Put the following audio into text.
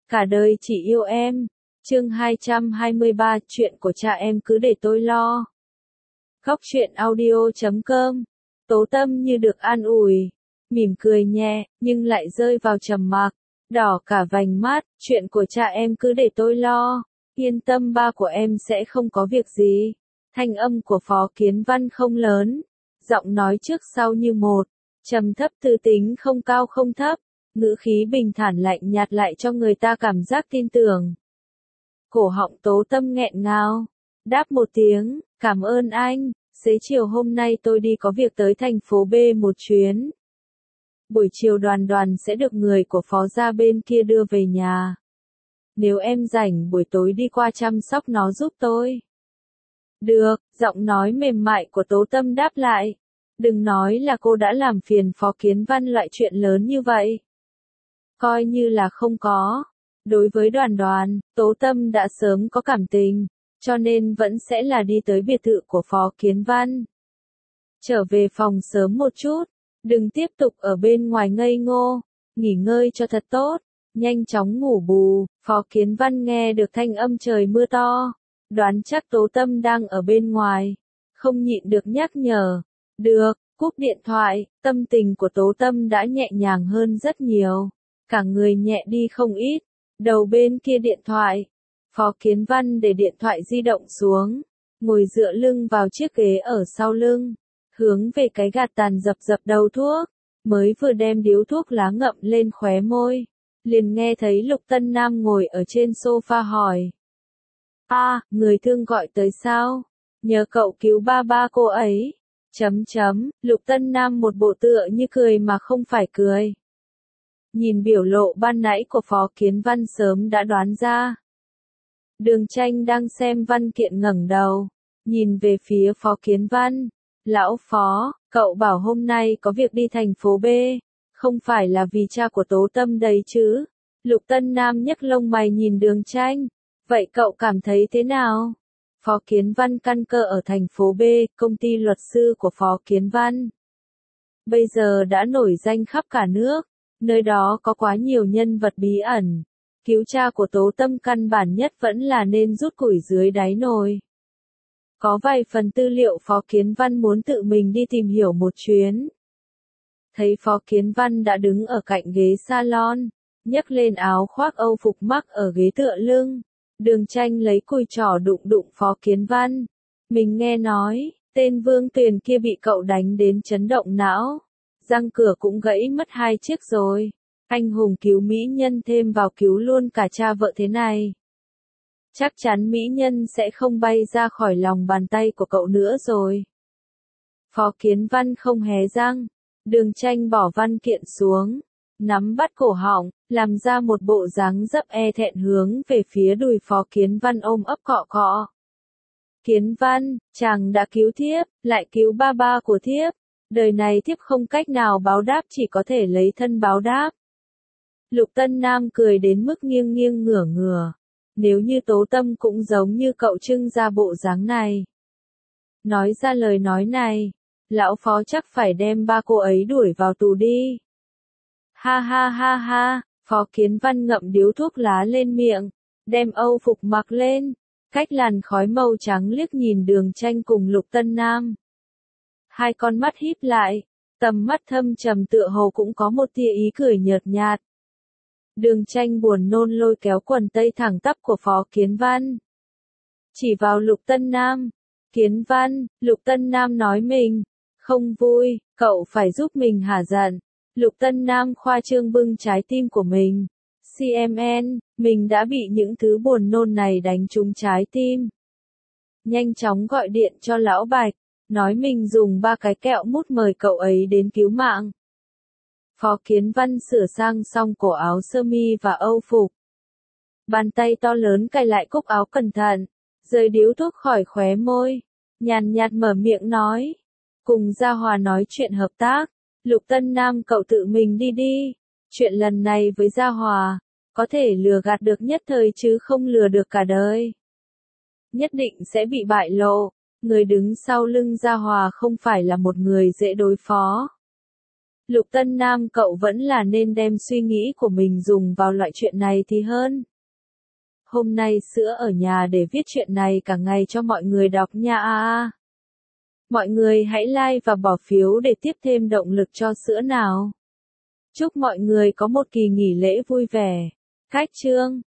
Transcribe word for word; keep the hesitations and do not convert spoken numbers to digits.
Cả đời chỉ yêu em. Chương hai trăm hai mươi ba, chuyện của cha em cứ để tôi lo. Góc truyện audio chấm com. Tố Tâm như được an ủi, mỉm cười nhẹ, nhưng lại rơi vào trầm mặc, đỏ cả vành mắt. Chuyện của cha em cứ để tôi lo. Yên tâm, ba của em sẽ không có việc gì. Thanh âm của Phó Kiến Văn không lớn, giọng nói trước sau như một, trầm thấp tư tính, không cao không thấp, ngữ khí bình thản lạnh nhạt lại cho người ta cảm giác tin tưởng. Cổ họng Tố Tâm nghẹn ngào, đáp một tiếng, cảm ơn anh, xế chiều hôm nay tôi đi có việc tới thành phố B một chuyến. Buổi chiều Đoàn Đoàn sẽ được người của Phó gia bên kia đưa về nhà. Nếu em rảnh buổi tối đi qua chăm sóc nó giúp tôi. Được, giọng nói mềm mại của Tố Tâm đáp lại. Đừng nói là cô đã làm phiền Phó Kiến Văn loại chuyện lớn như vậy. Coi như là không có. Đối với Đoàn Đoàn, Tố Tâm đã sớm có cảm tình, cho nên vẫn sẽ là đi tới biệt thự của Phó Kiến Văn. Trở về phòng sớm một chút, đừng tiếp tục ở bên ngoài ngây ngô, nghỉ ngơi cho thật tốt, nhanh chóng ngủ bù. Phó Kiến Văn nghe được thanh âm trời mưa to, đoán chắc Tố Tâm đang ở bên ngoài, không nhịn được nhắc nhở. Được, cúp điện thoại, tâm tình của Tố Tâm đã nhẹ nhàng hơn rất nhiều, cả người nhẹ đi không ít. Đầu bên kia điện thoại, Phó Kiến Văn để điện thoại di động xuống, ngồi dựa lưng vào chiếc ghế ở sau lưng, hướng về cái gạt tàn dập dập đầu thuốc, mới vừa đem điếu thuốc lá ngậm lên khóe môi, liền nghe thấy Lục Tân Nam ngồi ở trên sofa hỏi. A, à, người thương gọi tới sao? Nhờ cậu cứu ba ba cô ấy. Chấm chấm, Lục Tân Nam một bộ tựa như cười mà không phải cười. Nhìn biểu lộ ban nãy của Phó Kiến Văn sớm đã đoán ra. Đường Tranh đang xem văn kiện ngẩng đầu, nhìn về phía Phó Kiến Văn. Lão Phó, cậu bảo hôm nay có việc đi thành phố B, không phải là vì cha của Tố Tâm đấy chứ? Lục Tân Nam nhấc lông mày nhìn Đường Tranh. Vậy cậu cảm thấy thế nào? Phó Kiến Văn căn cơ ở thành phố B, công ty luật sư của Phó Kiến Văn. Bây giờ đã nổi danh khắp cả nước. Nơi đó có quá nhiều nhân vật bí ẩn. Cứu cha của Tố Tâm căn bản nhất vẫn là nên rút củi dưới đáy nồi. Có vài phần tư liệu Phó Kiến Văn muốn tự mình đi tìm hiểu một chuyến. Thấy Phó Kiến Văn đã đứng ở cạnh ghế salon, nhấc lên áo khoác Âu phục mắc ở ghế tựa lưng. Đường Tranh lấy cùi trỏ đụng đụng Phó Kiến Văn. Mình nghe nói, tên Vương Tuyền kia bị cậu đánh đến chấn động não. Răng cửa cũng gãy mất hai chiếc rồi. Anh hùng cứu mỹ nhân thêm vào cứu luôn cả cha vợ thế này. Chắc chắn mỹ nhân sẽ không bay ra khỏi lòng bàn tay của cậu nữa rồi. Phó Kiến Văn không hé răng. Đường Tranh bỏ văn kiện xuống, nắm bắt cổ họng, làm ra một bộ dáng dấp e thẹn hướng về phía đùi Phó Kiến Văn ôm ấp cọ cọ. Kiến Văn, chàng đã cứu thiếp, lại cứu ba ba của thiếp. Đời này thiếp không cách nào báo đáp, chỉ có thể lấy thân báo đáp. Lục Tân Nam cười đến mức nghiêng nghiêng ngửa ngửa. Nếu như Tố Tâm cũng giống như cậu trưng ra bộ dáng này. Nói ra lời nói này, lão Phó chắc phải đem ba cô ấy đuổi vào tù đi. Ha ha ha ha, Phó Kiến Văn ngậm điếu thuốc lá lên miệng, đem Âu phục mặc lên, cách làn khói màu trắng liếc nhìn Đường Tranh cùng Lục Tân Nam. Hai con mắt híp lại, tầm mắt thâm trầm tựa hồ cũng có một tia ý cười nhợt nhạt. Đường Tranh buồn nôn lôi kéo quần tây thẳng tắp của Phó Kiến Văn. Chỉ vào Lục Tân Nam. Kiến Văn, Lục Tân Nam nói mình không vui, cậu phải giúp mình hả giận. Lục Tân Nam khoa trương bưng trái tim của mình. xê em en, mình đã bị những thứ buồn nôn này đánh trúng trái tim. Nhanh chóng gọi điện cho Lão Bạch, nói mình dùng ba cái kẹo mút mời cậu ấy đến cứu mạng. Phó Kiến Văn sửa sang xong cổ áo sơ mi và Âu phục. Bàn tay to lớn cài lại cúc áo cẩn thận, rời điếu thuốc khỏi khóe môi, nhàn nhạt mở miệng nói. Cùng Gia Hòa nói chuyện hợp tác. Lục Tân Nam, cậu tự mình đi đi. Chuyện lần này với Gia Hòa, có thể lừa gạt được nhất thời chứ không lừa được cả đời. Nhất định sẽ bị bại lộ. Người đứng sau lưng Gia Hòa không phải là một người dễ đối phó. Lục Tân Nam cậu vẫn là nên đem suy nghĩ của mình dùng vào loại chuyện này thì hơn. Hôm nay sữa ở nhà để viết chuyện này cả ngày cho mọi người đọc nha a a. Mọi người hãy like và bỏ phiếu để tiếp thêm động lực cho sữa nào. Chúc mọi người có một kỳ nghỉ lễ vui vẻ. Khách chương